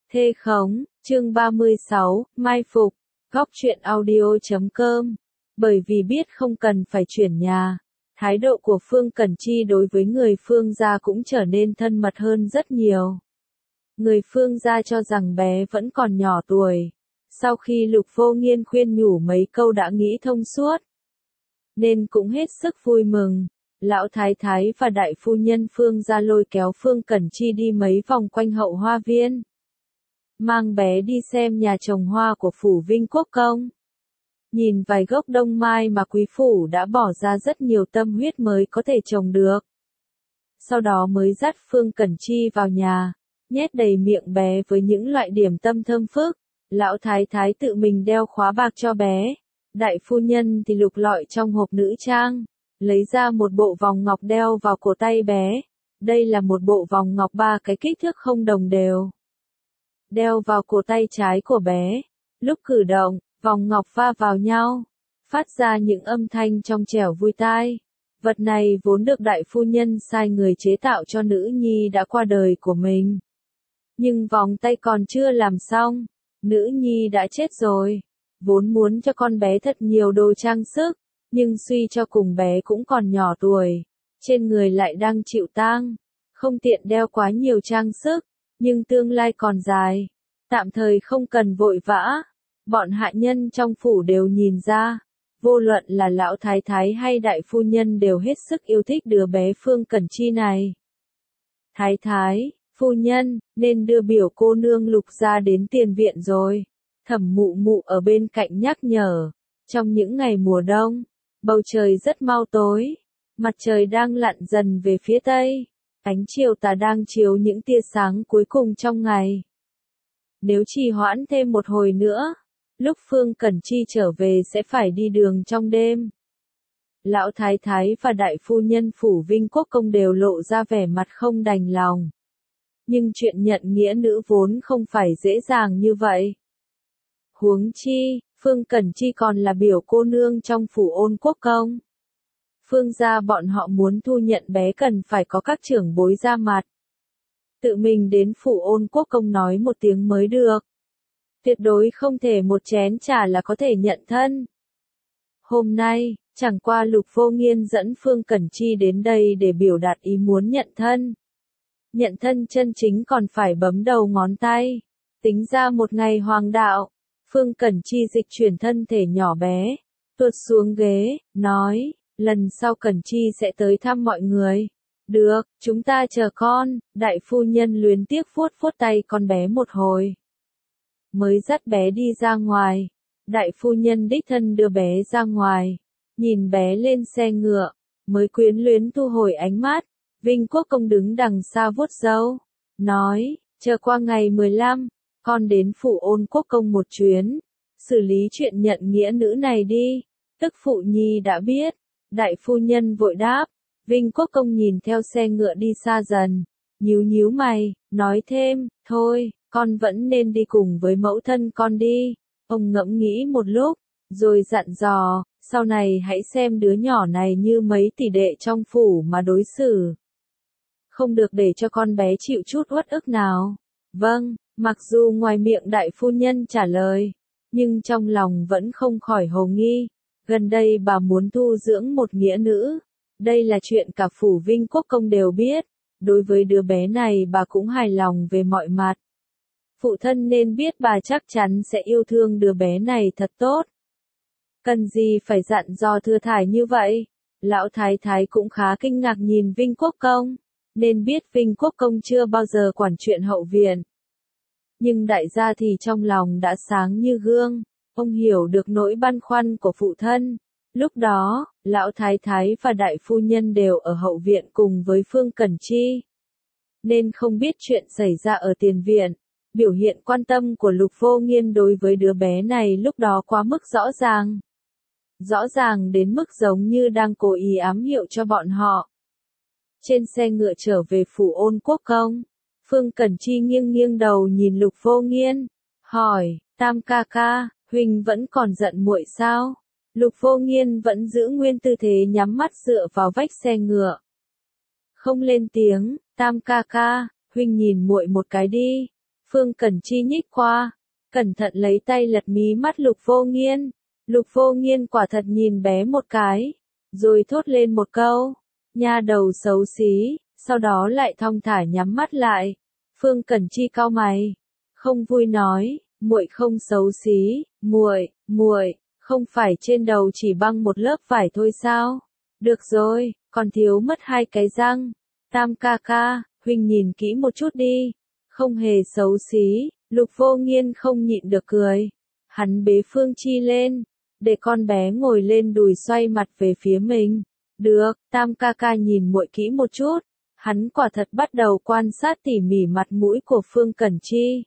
Thê khống, chương 36, mai phục, góc truyện audio.com. Bởi vì biết không cần phải chuyển nhà, thái độ của Phương Cẩn Chi đối với người Phương gia cũng trở nên thân mật hơn rất nhiều. Người Phương gia cho rằng bé vẫn còn nhỏ tuổi. Sau khi Lục Vô Nghiên khuyên nhủ mấy câu đã nghĩ thông suốt, nên cũng hết sức vui mừng. Lão thái thái và đại phu nhân Phương gia lôi kéo Phương Cẩn Chi đi mấy vòng quanh hậu hoa viên, mang bé đi xem nhà trồng hoa của phủ Vinh Quốc Công. Nhìn vài gốc đông mai mà quý phủ đã bỏ ra rất nhiều tâm huyết mới có thể trồng được. Sau đó mới dắt Phương Cẩn Chi vào nhà, nhét đầy miệng bé với những loại điểm tâm thơm phức. Lão thái thái tự mình đeo khóa bạc cho bé, đại phu nhân thì lục lọi trong hộp nữ trang, lấy ra một bộ vòng ngọc đeo vào cổ tay bé. Đây là một bộ vòng ngọc 3 cái kích thước không đồng đều, đeo vào cổ tay trái của bé. Lúc cử động, vòng ngọc va vào nhau, phát ra những âm thanh trong trẻo vui tai. Vật này vốn được đại phu nhân sai người chế tạo cho nữ nhi đã qua đời của mình. Nhưng vòng tay còn chưa làm xong, nữ nhi đã chết rồi. Vốn muốn cho con bé thật nhiều đồ trang sức, nhưng suy cho cùng bé cũng còn nhỏ tuổi, trên người lại đang chịu tang, không tiện đeo quá nhiều trang sức, nhưng tương lai còn dài, tạm thời không cần vội vã. Bọn hạ nhân trong phủ đều nhìn ra, vô luận là lão thái thái hay đại phu nhân đều hết sức yêu thích đứa bé Phương Cẩn Chi này. Thái thái, phu nhân, nên đưa biểu cô nương Lục gia đến tiền viện rồi. Thẩm Mụ Mụ ở bên cạnh nhắc nhở. Trong những ngày mùa đông, bầu trời rất mau tối, mặt trời đang lặn dần về phía tây, ánh chiều tà đang chiếu những tia sáng cuối cùng trong ngày. Nếu trì hoãn thêm một hồi nữa, lúc Phương Cẩn Chi trở về sẽ phải đi đường trong đêm. Lão thái thái và đại phu nhân phủ Vinh Quốc Công đều lộ ra vẻ mặt không đành lòng. Nhưng chuyện nhận nghĩa nữ vốn không phải dễ dàng như vậy. Huống chi, Phương Cẩn Chi còn là biểu cô nương trong phủ Ôn Quốc Công. Phương gia bọn họ muốn thu nhận bé cần phải có các trưởng bối ra mặt. Tự mình đến phủ Ôn Quốc Công nói một tiếng mới được. Tuyệt đối không thể một chén trà là có thể nhận thân. Hôm nay, chẳng qua Lục Vô Nghiên dẫn Phương Cẩn Chi đến đây để biểu đạt ý muốn nhận thân. Nhận thân chân chính còn phải bấm đầu ngón tay. Tính ra một ngày hoàng đạo, Phương Cẩn Chi dịch chuyển thân thể nhỏ bé, tuột xuống ghế, nói, lần sau Cẩn Chi sẽ tới thăm mọi người. Được, chúng ta chờ con. Đại phu nhân luyến tiếc vuốt vuốt tay con bé một hồi, mới dắt bé đi ra ngoài. Đại phu nhân đích thân đưa bé ra ngoài, nhìn bé lên xe ngựa, mới quyến luyến thu hồi ánh mắt. Vinh Quốc Công đứng đằng xa vuốt râu, nói, chờ qua ngày 15, con đến phủ Ôn Quốc Công một chuyến, xử lý chuyện nhận nghĩa nữ này đi. Tức phụ nhi đã biết. Đại phu nhân vội đáp. Vinh Quốc Công nhìn theo xe ngựa đi xa dần, nhíu nhíu mày, nói thêm, thôi, con vẫn nên đi cùng với mẫu thân con đi. Ông ngẫm nghĩ một lúc, rồi dặn dò, sau này hãy xem đứa nhỏ này như mấy tỷ đệ trong phủ mà đối xử. Không được để cho con bé chịu chút uất ức nào. Vâng, mặc dù ngoài miệng đại phu nhân trả lời, nhưng trong lòng vẫn không khỏi hồ nghi. Gần đây bà muốn thu dưỡng một nghĩa nữ. Đây là chuyện cả phủ Vinh Quốc Công đều biết. Đối với đứa bé này bà cũng hài lòng về mọi mặt. Phụ thân nên biết bà chắc chắn sẽ yêu thương đứa bé này thật tốt. Cần gì phải dặn dò thừa thải như vậy? Lão thái thái cũng khá kinh ngạc nhìn Vinh Quốc Công. Nên biết Vinh Quốc Công chưa bao giờ quản chuyện hậu viện. Nhưng đại gia thì trong lòng đã sáng như gương. Ông hiểu được nỗi băn khoăn của phụ thân. Lúc đó, lão thái thái và đại phu nhân đều ở hậu viện cùng với Phương Cẩn Chi, nên không biết chuyện xảy ra ở tiền viện. Biểu hiện quan tâm của Lục Vô Nghiên đối với đứa bé này lúc đó quá mức rõ ràng. Rõ ràng đến mức giống như đang cố ý ám hiệu cho bọn họ. Trên xe ngựa trở về phủ Ôn Quốc Công, Phương Cẩn Chi nghiêng nghiêng đầu nhìn Lục Vô Nghiên, hỏi, Tam ca ca, huynh vẫn còn giận muội sao? Lục Vô Nghiên vẫn giữ nguyên tư thế nhắm mắt dựa vào vách xe ngựa, không lên tiếng. Tam ca ca, huynh nhìn muội một cái đi. Phương Cẩn Chi nhích qua, cẩn thận lấy tay lật mí mắt Lục Vô Nghiên. Lục Vô Nghiên quả thật nhìn bé một cái, rồi thốt lên một câu, nha đầu xấu xí, sau đó lại thong thả nhắm mắt lại. Phương Cẩn Chi cau mày, không vui nói, muội không xấu xí, muội, không phải trên đầu chỉ băng một lớp vải thôi sao? Được rồi, còn thiếu mất 2 cái răng. Tam ca ca, huynh nhìn kỹ một chút đi, không hề xấu xí. Lục Vô Nghiên không nhịn được cười. Hắn bế Phương Chi lên, để con bé ngồi lên đùi xoay mặt về phía mình. Được, Tam ca ca nhìn muội kỹ một chút. Hắn quả thật bắt đầu quan sát tỉ mỉ mặt mũi của Phương Cẩn Chi.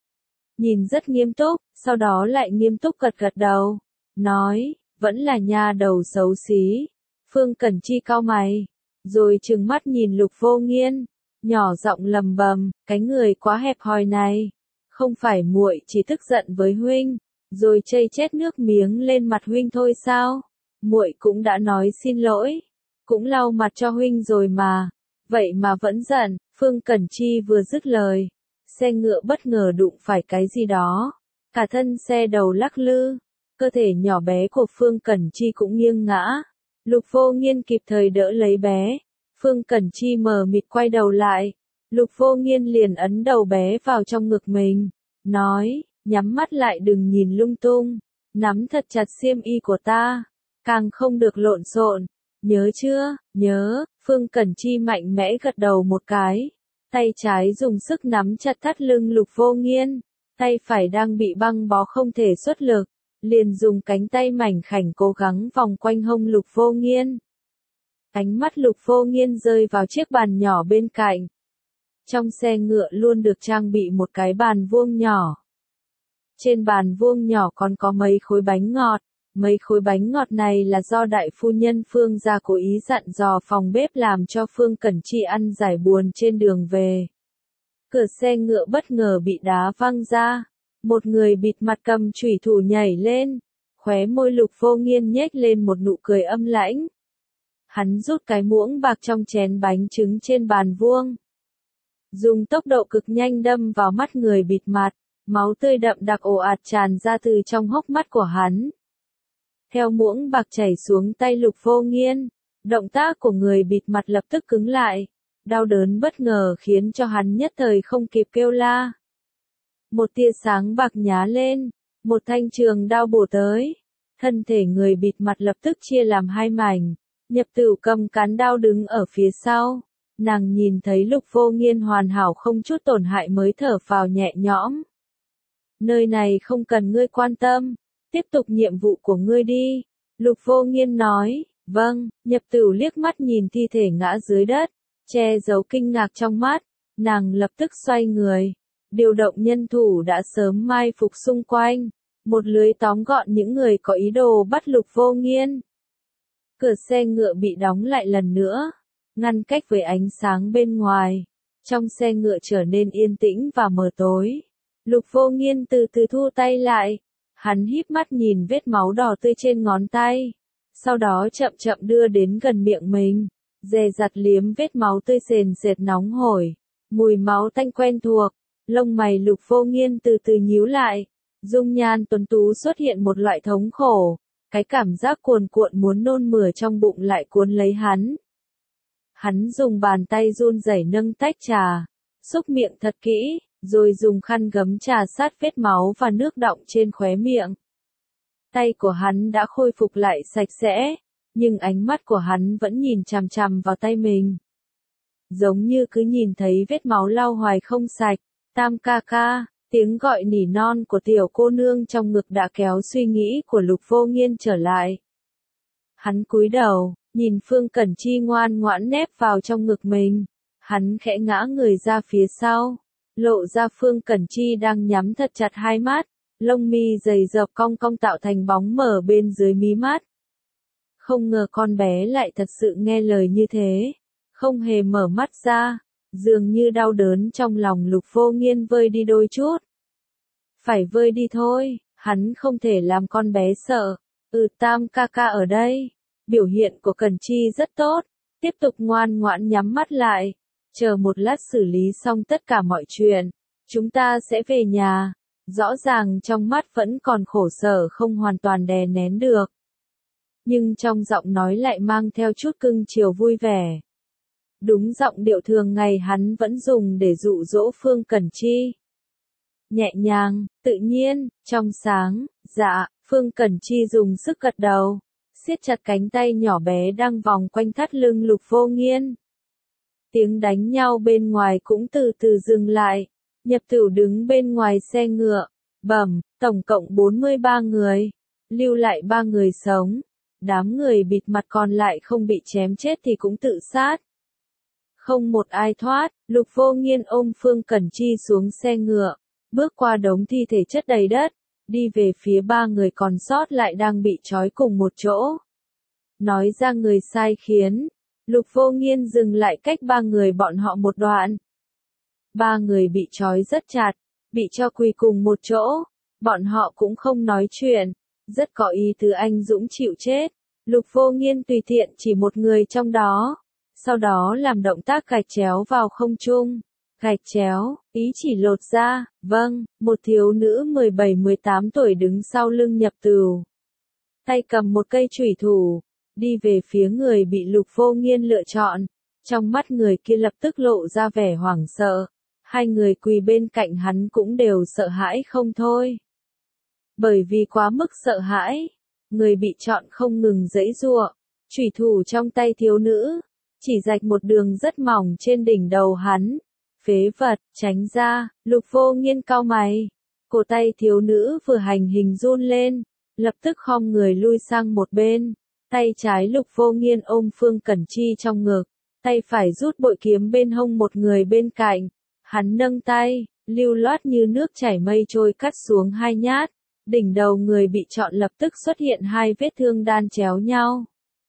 Nhìn rất nghiêm túc, sau đó lại nghiêm túc gật gật đầu. Nói, vẫn là nha đầu xấu xí. Phương Cẩn Chi cau mày, rồi trừng mắt nhìn Lục Vô Nghiên, nhỏ giọng lầm bầm, cái người quá hẹp hòi này. Không phải muội chỉ tức giận với huynh, rồi chây chết nước miếng lên mặt huynh thôi sao? Muội cũng đã nói xin lỗi, cũng lau mặt cho huynh rồi mà. Vậy mà vẫn giận. Phương Cẩn Chi vừa dứt lời, xe ngựa bất ngờ đụng phải cái gì đó. Cả thân xe đầu lắc lư, cơ thể nhỏ bé của Phương Cẩn Chi cũng nghiêng ngã. Lục Vô Nghiên kịp thời đỡ lấy bé. Phương Cẩn Chi mờ mịt quay đầu lại. Lục Vô Nghiên liền ấn đầu bé vào trong ngực mình, nói, nhắm mắt lại đừng nhìn lung tung, nắm thật chặt xiêm y của ta, càng không được lộn xộn. Nhớ chưa? Nhớ. Phương Cẩn Chi mạnh mẽ gật đầu một cái, tay trái dùng sức nắm chặt thắt lưng Lục Vô Nghiên, tay phải đang bị băng bó không thể xuất lực, liền dùng cánh tay mảnh khảnh cố gắng vòng quanh hông Lục Vô Nghiên. Ánh mắt Lục Vô Nghiên rơi vào chiếc bàn nhỏ bên cạnh. Trong xe ngựa luôn được trang bị một cái bàn vuông nhỏ. Trên bàn vuông nhỏ còn có mấy khối bánh ngọt. Mấy khối bánh ngọt này là do đại phu nhân Phương gia cố ý dặn dò phòng bếp làm cho Phương Cẩn Chi ăn giải buồn trên đường về. Cửa xe ngựa bất ngờ bị đá văng ra. Một người bịt mặt cầm chủy thủ nhảy lên. Khóe môi Lục Vô Nghiên nhếch lên một nụ cười âm lãnh. Hắn rút cái muỗng bạc trong chén bánh trứng trên bàn vuông. Dùng tốc độ cực nhanh đâm vào mắt người bịt mặt. Máu tươi đậm đặc ồ ạt tràn ra từ trong hốc mắt của hắn. Theo muỗng bạc chảy xuống tay Lục Vô Nghiên, động tác của người bịt mặt lập tức cứng lại. Đau đớn bất ngờ khiến cho hắn nhất thời không kịp kêu la. Một tia sáng bạc nhá lên, một thanh trường đao bổ tới. Thân thể người bịt mặt lập tức chia làm 2 mảnh. Nhập Tửu cầm cán đao đứng ở phía sau. Nàng nhìn thấy Lục Vô Nghiên hoàn hảo không chút tổn hại mới thở phào nhẹ nhõm. Nơi này không cần ngươi quan tâm. Tiếp tục nhiệm vụ của ngươi đi. Lục Vô Nghiên nói, vâng. Nhập Tửu liếc mắt nhìn thi thể ngã dưới đất, che giấu kinh ngạc trong mắt. Nàng lập tức xoay người, điều động nhân thủ đã sớm mai phục xung quanh. Một lưới tóm gọn những người có ý đồ bắt Lục Vô Nghiên. Cửa xe ngựa bị đóng lại lần nữa, ngăn cách với ánh sáng bên ngoài. Trong xe ngựa trở nên yên tĩnh và mờ tối. Lục Vô Nghiên từ từ thu tay lại. Hắn híp mắt nhìn vết máu đỏ tươi trên ngón tay. Sau đó chậm chậm đưa đến gần miệng mình. Dè dặt liếm vết máu tươi sền sệt nóng hổi. Mùi máu tanh quen thuộc. Lông mày Lục Vô Nghiên từ từ nhíu lại. Dung nhan tuấn tú xuất hiện một loại thống khổ. Cái cảm giác cuồn cuộn muốn nôn mửa trong bụng lại cuốn lấy hắn. Hắn dùng bàn tay run rẩy nâng tách trà. Xúc miệng thật kỹ. Rồi dùng khăn gấm trà sát vết máu và nước đọng trên khóe miệng. Tay của hắn đã khôi phục lại sạch sẽ, nhưng ánh mắt của hắn vẫn nhìn chằm chằm vào tay mình. Giống như cứ nhìn thấy vết máu lau hoài không sạch. Tam ca ca, tiếng gọi nỉ non của tiểu cô nương trong ngực đã kéo suy nghĩ của Lục Vô Nghiên trở lại. Hắn cúi đầu, nhìn Phương Cẩn Chi ngoan ngoãn nép vào trong ngực mình. Hắn khẽ ngã người ra phía sau. Lộ ra Phương Cẩn Chi đang nhắm thật chặt 2 mắt, lông mi dày dập cong cong tạo thành bóng mờ bên dưới mí mắt. Không ngờ con bé lại thật sự nghe lời như thế, không hề mở mắt ra, dường như đau đớn trong lòng Lục Vô Nghiên vơi đi đôi chút. Phải vơi đi thôi, hắn không thể làm con bé sợ. Tam ca ca ở đây. Biểu hiện của Cẩn Chi rất tốt, tiếp tục ngoan ngoãn nhắm mắt lại. Chờ một lát xử lý xong tất cả mọi chuyện, Chúng ta sẽ về nhà. Rõ ràng trong mắt vẫn còn khổ sở không hoàn toàn đè nén được. Nhưng trong giọng nói lại mang theo chút cưng chiều vui vẻ. Đúng giọng điệu thường ngày hắn vẫn dùng để dụ dỗ Phương Cẩn Chi. Nhẹ nhàng, tự nhiên, trong sáng, dạ, Phương Cẩn Chi dùng sức gật đầu, siết chặt cánh tay nhỏ bé đang vòng quanh thắt lưng Lục Vô Nghiên. Tiếng đánh nhau bên ngoài cũng từ từ dừng lại, Nhập Tửu đứng bên ngoài xe ngựa, bẩm, tổng cộng 43 người, lưu lại 3 người sống, đám người bịt mặt còn lại không bị chém chết thì cũng tự sát. Không một ai thoát, Lục Vô Nghiên ôm Phương Cẩn Chi xuống xe ngựa, bước qua đống thi thể chất đầy đất, đi về phía 3 người còn sót lại đang bị trói cùng một chỗ. Nói ra người sai khiến, Lục Vô Nghiên dừng lại cách 3 người bọn họ một đoạn. 3 người bị trói rất chặt, bị cho quỳ cùng một chỗ, bọn họ cũng không nói chuyện, rất có ý tứ anh dũng chịu chết. Lục Vô Nghiên tùy tiện chỉ một người trong đó, sau đó làm động tác gạch chéo vào không trung. Gạch chéo, ý chỉ lột ra, vâng, một thiếu nữ 17-18 tuổi đứng sau lưng Nhập Tửu. Tay cầm một cây chủy thủ, đi về phía người bị Lục Vô Nghiên lựa chọn. Trong mắt người kia lập tức lộ ra vẻ hoảng sợ. Hai người quỳ bên cạnh hắn cũng đều sợ hãi không thôi. Bởi vì quá mức sợ hãi, người bị chọn không ngừng giãy giụa, chủy thủ trong tay thiếu nữ, chỉ rạch một đường rất mỏng trên đỉnh đầu hắn. Phế vật, tránh ra, Lục Vô Nghiên cau mày. Cổ tay thiếu nữ vừa hành hình run lên, lập tức khom người lui sang một bên. Tay trái Lục Vô Nghiên ôm Phương Cẩn Chi trong ngực, tay phải rút bội kiếm bên hông một người bên cạnh. Hắn nâng tay, lưu loát như nước chảy mây trôi cắt xuống 2 nhát. Đỉnh đầu người bị chọn lập tức xuất hiện 2 vết thương đan chéo nhau.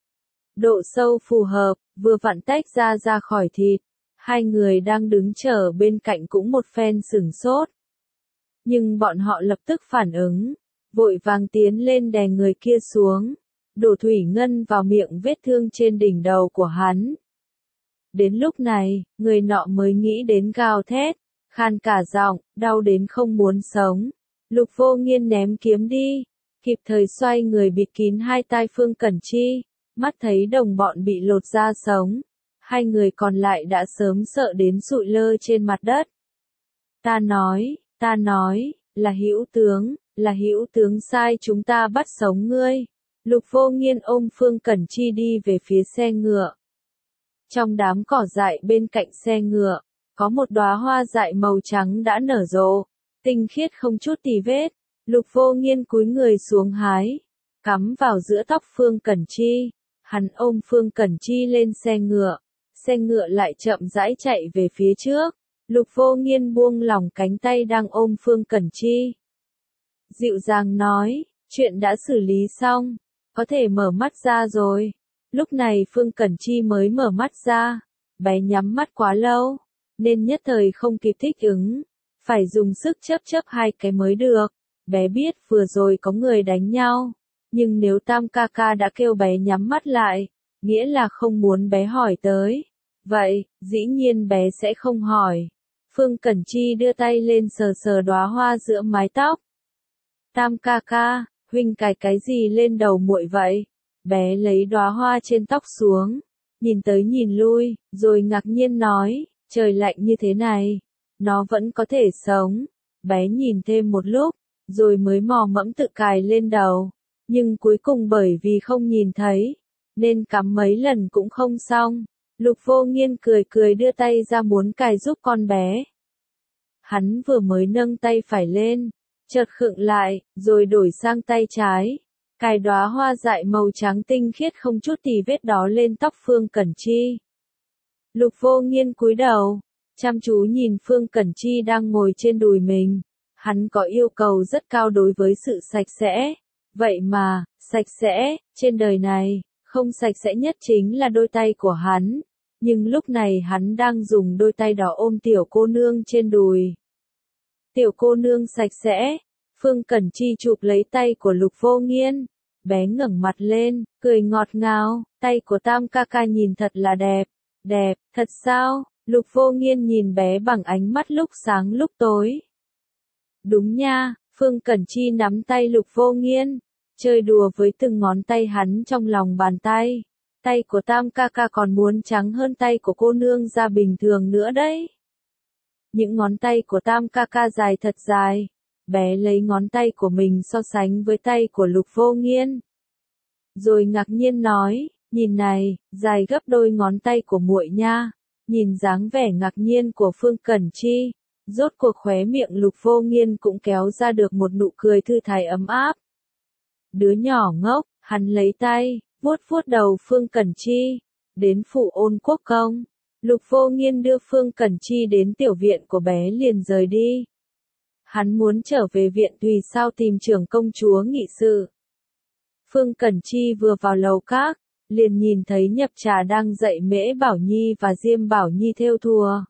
Độ sâu phù hợp, vừa vặn tách ra khỏi thịt. 2 người đang đứng chờ bên cạnh cũng một phen sửng sốt. Nhưng bọn họ lập tức phản ứng, vội vàng tiến lên đè người kia xuống, đổ thủy ngân vào miệng vết thương trên đỉnh đầu của hắn. Đến lúc này, người nọ mới nghĩ đến gào thét, khan cả giọng, đau đến không muốn sống. Lục Vô Nghiên ném kiếm đi, kịp thời xoay người bịt kín 2 tai Phương Cẩn Chi, mắt thấy đồng bọn bị lột da sống. 2 người còn lại đã sớm sợ đến sụi lơ trên mặt đất. Ta nói, là Hữu tướng sai chúng ta bắt sống ngươi. Lục Vô Nghiên ôm Phương Cẩn Chi đi về phía xe ngựa. Trong đám cỏ dại bên cạnh xe ngựa, có một đóa hoa dại màu trắng đã nở rộ, tinh khiết không chút tì vết. Lục Vô Nghiên cúi người xuống hái, cắm vào giữa tóc Phương Cẩn Chi. Hắn ôm Phương Cẩn Chi lên xe ngựa lại chậm rãi chạy về phía trước. Lục Vô Nghiên buông lỏng cánh tay đang ôm Phương Cẩn Chi. Dịu dàng nói, chuyện đã xử lý xong, có thể mở mắt ra rồi. Lúc này Phương Cẩn Chi mới mở mắt ra, bé nhắm mắt quá lâu, nên nhất thời không kịp thích ứng, phải dùng sức chớp 2 cái mới được. Bé biết vừa rồi có người đánh nhau, nhưng nếu Tam ca ca đã kêu bé nhắm mắt lại, nghĩa là không muốn bé hỏi tới. Vậy, dĩ nhiên bé sẽ không hỏi. Phương Cẩn Chi đưa tay lên sờ sờ đóa hoa giữa mái tóc. Tam ca ca, huynh cài cái gì lên đầu muội vậy? Bé lấy đóa hoa trên tóc xuống, nhìn tới nhìn lui, rồi ngạc nhiên nói, trời lạnh như thế này, nó vẫn có thể sống. Bé nhìn thêm một lúc, rồi mới mò mẫm tự cài lên đầu, nhưng cuối cùng bởi vì không nhìn thấy, nên cắm mấy lần cũng không xong. Lục Vô Nghiên cười đưa tay ra muốn cài giúp con bé. Hắn vừa mới nâng tay phải lên, chợt khựng lại, rồi đổi sang tay trái, cài đóa hoa dại màu trắng tinh khiết không chút tì vết đó lên tóc Phương Cẩn Chi. Lục Vô Nghiên cúi đầu, chăm chú nhìn Phương Cẩn Chi đang ngồi trên đùi mình. Hắn có yêu cầu rất cao đối với sự sạch sẽ. Vậy mà, sạch sẽ, trên đời này, không sạch sẽ nhất chính là đôi tay của hắn. Nhưng lúc này hắn đang dùng đôi tay đỏ ôm tiểu cô nương trên đùi. Tiểu cô nương sạch sẽ. Phương Cẩn Chi chụp lấy tay của Lục Vô Nghiên. Bé ngẩng mặt lên, cười ngọt ngào, tay của Tam ca ca nhìn thật là đẹp. Đẹp, thật sao? Lục Vô Nghiên nhìn bé bằng ánh mắt lúc sáng lúc tối. Đúng nha, Phương Cẩn Chi nắm tay Lục Vô Nghiên, chơi đùa với từng ngón tay hắn trong lòng bàn tay. Tay của Tam ca ca còn muốn trắng hơn tay của cô nương ra bình thường nữa đấy. Những ngón tay của Tam ca ca dài thật dài. Bé lấy ngón tay của mình so sánh với tay của Lục Vô Nghiên. Rồi ngạc nhiên nói, nhìn này, dài gấp đôi ngón tay của muội nha. Nhìn dáng vẻ ngạc nhiên của Phương Cẩn Chi, rốt cuộc khóe miệng Lục Vô Nghiên cũng kéo ra được một nụ cười thư thái ấm áp. Đứa nhỏ ngốc, hắn lấy tay, vuốt vuốt đầu Phương Cẩn Chi, đến phủ Ôn Quốc Công. Lục Vô Nghiên đưa Phương Cẩn Chi đến tiểu viện của bé liền rời đi. Hắn muốn trở về viện Tùy Sao tìm trưởng công chúa nghị sự. Phương Cẩn Chi vừa vào lầu các, liền nhìn thấy Nhập Trà đang dạy Mễ Bảo Nhi và Diêm Bảo Nhi thêu thùa.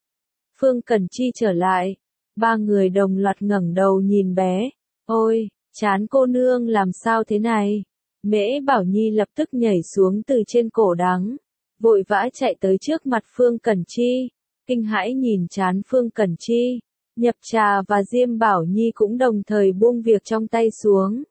Phương Cẩn Chi trở lại, ba người đồng loạt ngẩng đầu nhìn bé. Ôi, chán cô nương làm sao thế này? Mễ Bảo Nhi lập tức nhảy xuống từ trên cổ đắng, vội vã chạy tới trước mặt Phương Cẩn Chi, kinh hãi nhìn chán Phương Cẩn Chi. Nhập Trà và Diêm Bảo Nhi cũng đồng thời buông việc trong tay xuống.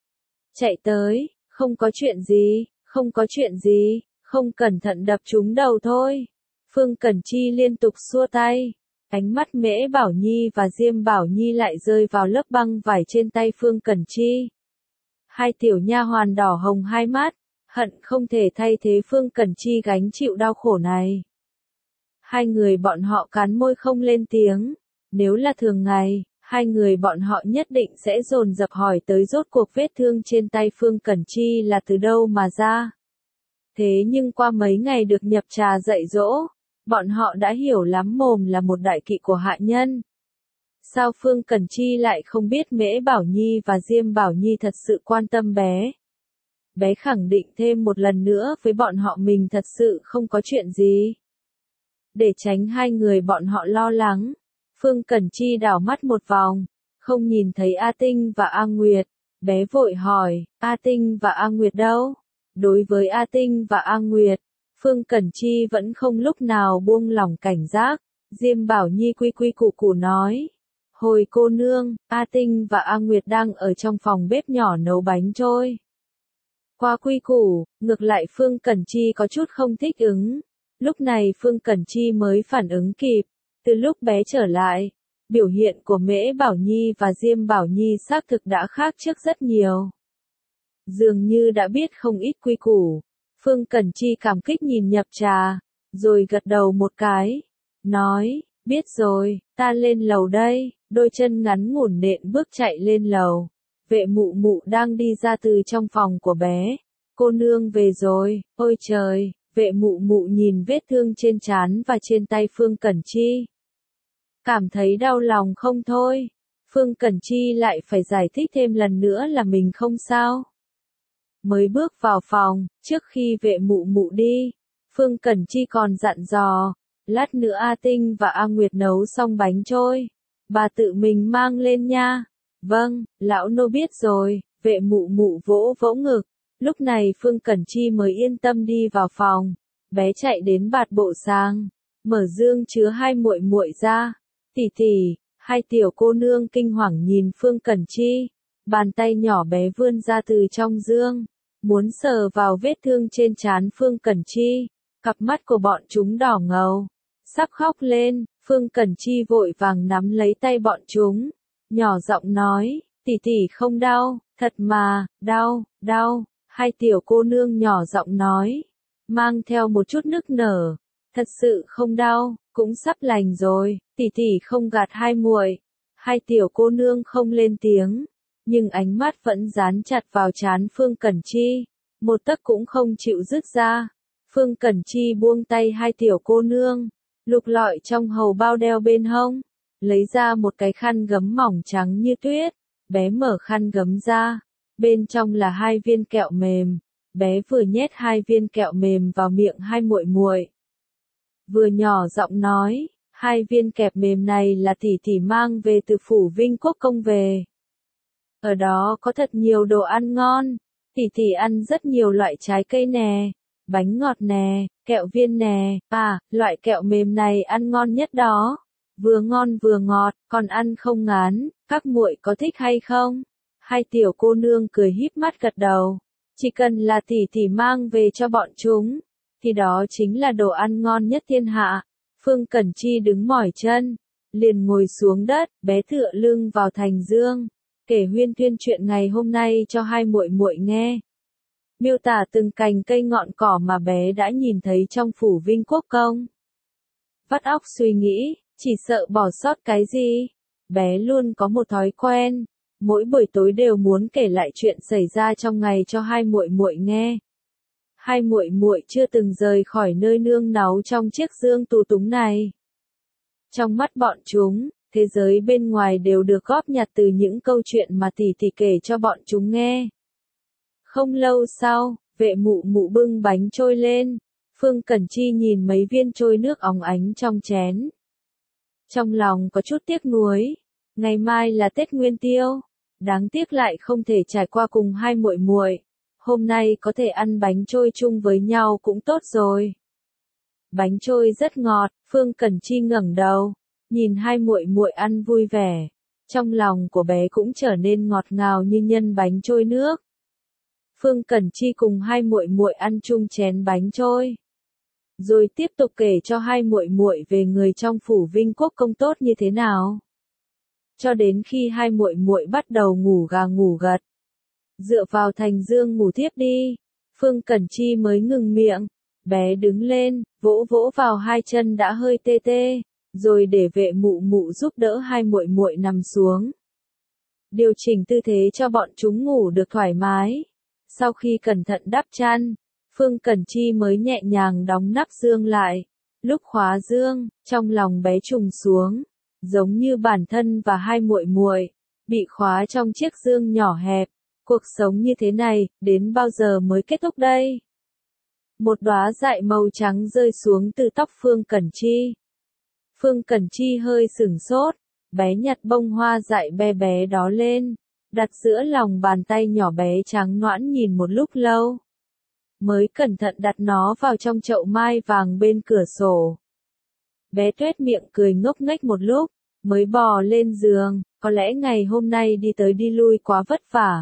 Chạy tới, không có chuyện gì, không có chuyện gì, không cẩn thận đập trúng đầu thôi. Phương Cẩn Chi liên tục xua tay. Ánh mắt Mễ Bảo Nhi và Diêm Bảo Nhi lại rơi vào lớp băng vải trên tay Phương Cẩn Chi. Hai tiểu nha hoàn đỏ hồng hai mắt, hận không thể thay thế Phương Cẩn Chi gánh chịu đau khổ này. Hai người bọn họ cắn môi không lên tiếng. Nếu là thường ngày, hai người bọn họ nhất định sẽ dồn dập hỏi tới rốt cuộc vết thương trên tay Phương Cẩn Chi là từ đâu mà ra. Thế nhưng qua mấy ngày được Nhập Trà dạy dỗ, bọn họ đã hiểu lắm mồm là một đại kỵ của hạ nhân. Sao Phương Cẩn Chi lại không biết Mễ Bảo Nhi và Diêm Bảo Nhi thật sự quan tâm bé? Bé khẳng định thêm một lần nữa với bọn họ mình thật sự không có chuyện gì. Để tránh hai người bọn họ lo lắng, Phương Cẩn Chi đảo mắt một vòng, không nhìn thấy A Tinh và A Nguyệt. Bé vội hỏi, A Tinh và A Nguyệt đâu? Đối với A Tinh và A Nguyệt, Phương Cẩn Chi vẫn không lúc nào buông lỏng cảnh giác. Diêm Bảo Nhi quy quy củ củ nói. Hồi cô nương, A Tinh và A Nguyệt đang ở trong phòng bếp nhỏ nấu bánh trôi. Qua quy củ, ngược lại Phương Cẩn Chi có chút không thích ứng. Lúc này Phương Cẩn Chi mới phản ứng kịp. Từ lúc bé trở lại, biểu hiện của Mễ Bảo Nhi và Diêm Bảo Nhi xác thực đã khác trước rất nhiều. Dường như đã biết không ít quy củ. Phương Cẩn Chi cảm kích nhìn Nhập Trà, rồi gật đầu một cái. Nói, biết rồi, ta lên lầu đây. Đôi chân ngắn ngủn nện bước chạy lên lầu. Vệ mụ mụ đang đi ra từ trong phòng của bé. Cô nương về rồi, ôi trời. Vệ mụ mụ nhìn vết thương trên trán và trên tay Phương Cẩn Chi. Cảm thấy đau lòng không thôi. Phương Cẩn Chi lại phải giải thích thêm lần nữa là mình không sao. Mới bước vào phòng, trước khi vệ mụ mụ đi, Phương Cẩn Chi còn dặn dò, lát nữa A Tinh và A Nguyệt nấu xong bánh trôi, bà tự mình mang lên nha. Vâng, lão nô biết rồi, vệ mụ mụ vỗ vỗ ngực. Lúc này Phương Cẩn Chi mới yên tâm đi vào phòng. Bé chạy đến bạt bộ sang, mở dương chứa hai muội muội ra. Tỷ tỷ, hai tiểu cô nương kinh hoàng nhìn Phương Cẩn Chi. Bàn tay nhỏ bé vươn ra từ trong dương, muốn sờ vào vết thương trên trán Phương Cẩn Chi. Cặp mắt của bọn chúng đỏ ngầu, sắp khóc lên. Phương Cẩn Chi vội vàng nắm lấy tay bọn chúng, nhỏ giọng nói, tỷ tỷ không đau, thật mà, đau, đau. Hai tiểu cô nương nhỏ giọng nói, mang theo một chút nức nở, thật sự không đau, cũng sắp lành rồi, tỷ tỷ không gạt hai muội. Hai tiểu cô nương không lên tiếng, nhưng ánh mắt vẫn dán chặt vào trán Phương Cẩn Chi, một tấc cũng không chịu dứt ra. Phương Cẩn Chi buông tay hai tiểu cô nương, lục lọi trong hầu bao đeo bên hông, lấy ra một cái khăn gấm mỏng trắng như tuyết. Bé mở khăn gấm ra, bên trong là hai viên kẹo mềm. Bé vừa nhét hai viên kẹo mềm vào miệng hai muội muội, vừa nhỏ giọng nói, hai viên kẹo mềm này là tỷ tỷ mang về từ phủ Vinh Quốc Công về. Ở đó có thật nhiều đồ ăn ngon, tỷ tỷ ăn rất nhiều loại trái cây nè. bánh ngọt nè, kẹo viên nè, loại kẹo mềm này ăn ngon nhất đó. Vừa ngon vừa ngọt, còn ăn không ngán, các muội có thích hay không? Hai tiểu cô nương cười híp mắt gật đầu. Chỉ cần là tỷ tỷ mang về cho bọn chúng, thì đó chính là đồ ăn ngon nhất thiên hạ. Phương Cẩn Chi đứng mỏi chân, liền ngồi xuống đất, bé tựa lưng vào thành giường, kể huyên thuyên chuyện ngày hôm nay cho hai muội muội nghe. Miêu tả từng cành cây ngọn cỏ mà bé đã nhìn thấy trong phủ Vinh Quốc Công. Vắt óc suy nghĩ, chỉ sợ bỏ sót cái gì. Bé luôn có một thói quen, mỗi buổi tối đều muốn kể lại chuyện xảy ra trong ngày cho hai muội muội nghe. Hai muội muội chưa từng rời khỏi nơi nương náu trong chiếc giường tù túng này. Trong mắt bọn chúng, thế giới bên ngoài đều được góp nhặt từ những câu chuyện mà tỷ tỷ kể cho bọn chúng nghe. Không lâu sau, vệ mụ mụ bưng bánh trôi lên. Phương Cẩn Chi nhìn mấy viên trôi nước óng ánh trong chén. Trong lòng có chút tiếc nuối. Ngày mai là Tết Nguyên Tiêu. Đáng tiếc lại không thể trải qua cùng hai muội muội. Hôm nay có thể ăn bánh trôi chung với nhau cũng tốt rồi. Bánh trôi rất ngọt, Phương Cẩn Chi ngẩng đầu, nhìn hai muội muội ăn vui vẻ. Trong lòng của bé cũng trở nên ngọt ngào như nhân bánh trôi nước. Phương Cẩn Chi cùng hai muội muội ăn chung chén bánh trôi, rồi tiếp tục kể cho hai muội muội về người trong phủ Vinh Quốc Công tốt như thế nào. Cho đến khi hai muội muội bắt đầu ngủ gà ngủ gật, dựa vào thành giường ngủ thiếp đi, Phương Cẩn Chi mới ngừng miệng. Bé đứng lên, vỗ vỗ vào hai chân đã hơi tê tê, rồi để vệ mụ mụ giúp đỡ hai muội muội nằm xuống, điều chỉnh tư thế cho bọn chúng ngủ được thoải mái. Sau khi cẩn thận đắp chăn, Phương Cẩn Chi mới nhẹ nhàng đóng nắp giường lại. Lúc khóa giường, trong lòng bé trùng xuống, giống như bản thân và hai muội muội bị khóa trong chiếc giường nhỏ hẹp. Cuộc sống như thế này, đến bao giờ mới kết thúc đây? Một đóa dại màu trắng rơi xuống từ tóc Phương Cẩn Chi. Phương Cẩn Chi hơi sửng sốt, bé nhặt bông hoa dại bé bé đó lên, đặt giữa lòng bàn tay nhỏ bé trắng nõn nhìn một lúc lâu, mới cẩn thận đặt nó vào trong chậu mai vàng bên cửa sổ. Bé tuét miệng cười ngốc nghếch một lúc, mới bò lên giường, có lẽ ngày hôm nay đi tới đi lui quá vất vả.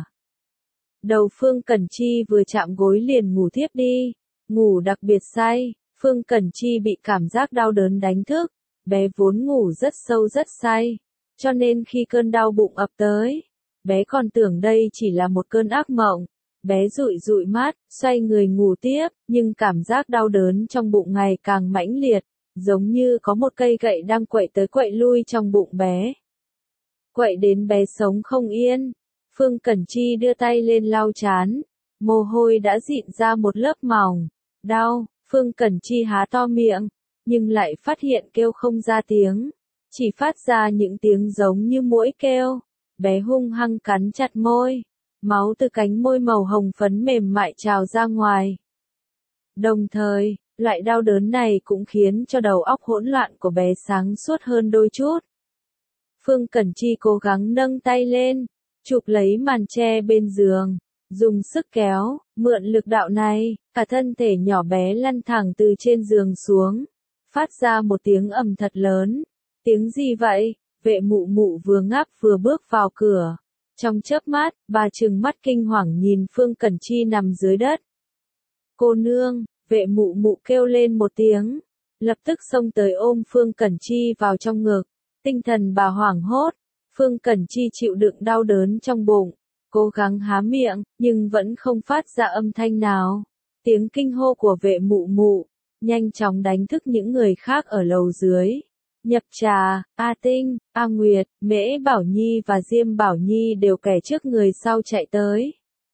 Đầu Phương Cẩn Chi vừa chạm gối liền ngủ thiếp đi, ngủ đặc biệt say. Phương Cẩn Chi bị cảm giác đau đớn đánh thức, bé vốn ngủ rất sâu rất say, cho nên khi cơn đau bụng ập tới, bé còn tưởng đây chỉ là một cơn ác mộng. Bé dụi dụi mắt, xoay người ngủ tiếp, nhưng cảm giác đau đớn trong bụng ngày càng mãnh liệt, giống như có một cây gậy đang quậy tới quậy lui trong bụng bé. Quậy đến bé sống không yên. Phương Cẩn Chi đưa tay lên lau trán, mồ hôi đã dịn ra một lớp mỏng. Đau, Phương Cẩn Chi há to miệng, nhưng lại phát hiện kêu không ra tiếng, chỉ phát ra những tiếng giống như muỗi kêu. Bé hung hăng cắn chặt môi, máu từ cánh môi màu hồng phấn mềm mại trào ra ngoài. Đồng thời, loại đau đớn này cũng khiến cho đầu óc hỗn loạn của bé sáng suốt hơn đôi chút. Phương Cẩn Chi cố gắng nâng tay lên, chụp lấy màn che bên giường, dùng sức kéo, mượn lực đạo này, cả thân thể nhỏ bé lăn thẳng từ trên giường xuống, phát ra một tiếng ầm thật lớn. Tiếng gì vậy? Vệ mụ mụ vừa ngáp vừa bước vào cửa. Trong chớp mắt, bà trừng mắt kinh hoàng nhìn Phương Cẩn Chi nằm dưới đất. Cô nương, vệ mụ mụ kêu lên một tiếng, lập tức xông tới ôm Phương Cẩn Chi vào trong ngực. Tinh thần bà hoảng hốt, Phương Cẩn Chi chịu đựng đau đớn trong bụng, cố gắng há miệng, nhưng vẫn không phát ra âm thanh nào. Tiếng kinh hô của vệ mụ mụ nhanh chóng đánh thức những người khác ở lầu dưới. Nhập Trà, A Tinh, A Nguyệt, Mễ Bảo Nhi và Diêm Bảo Nhi đều kẻ trước người sau chạy tới.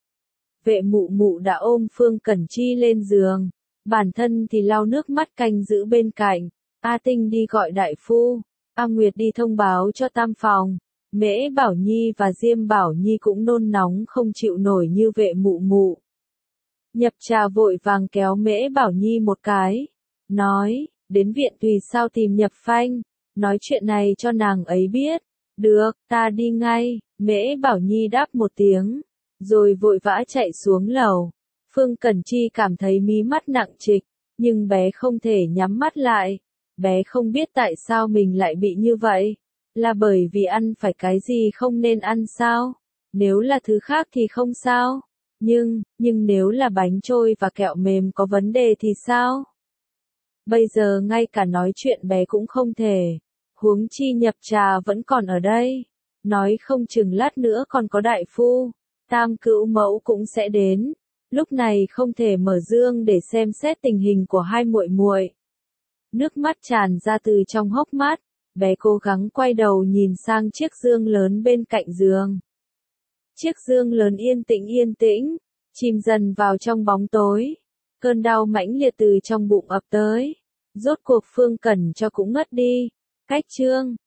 Vệ mụ mụ đã ôm Phương Cẩn Chi lên giường, bản thân thì lau nước mắt canh giữ bên cạnh. A Tinh đi gọi đại phu, A Nguyệt đi thông báo cho tam phòng. Mễ Bảo Nhi và Diêm Bảo Nhi cũng nôn nóng không chịu nổi như vệ mụ mụ. Nhập Trà vội vàng kéo Mễ Bảo Nhi một cái, nói, đến viện tùy sao tìm Nhập Phanh, nói chuyện này cho nàng ấy biết. Được, ta đi ngay. Mễ Bảo Nhi đáp một tiếng, rồi vội vã chạy xuống lầu. Phương Cẩn Chi cảm thấy mí mắt nặng trịch, nhưng bé không thể nhắm mắt lại. Bé không biết tại sao mình lại bị như vậy. Là bởi vì ăn phải cái gì không nên ăn sao? Nếu là thứ khác thì không sao. Nhưng nếu là bánh trôi và kẹo mềm có vấn đề thì sao? Bây giờ ngay cả nói chuyện bé cũng không thể. Huống chi Nhập Trà vẫn còn ở đây. Nói không chừng lát nữa còn có đại phu, tam cữu mẫu cũng sẽ đến. Lúc này không thể mở dương để xem xét tình hình của hai muội muội. Nước mắt tràn ra từ trong hốc mắt, bé cố gắng quay đầu nhìn sang chiếc dương lớn bên cạnh giường. Chiếc dương lớn yên tĩnh, chìm dần vào trong bóng tối. Cơn đau mãnh liệt từ trong bụng ập tới. Rốt cuộc Phương Cẩn Cho cũng ngất đi. Cách chương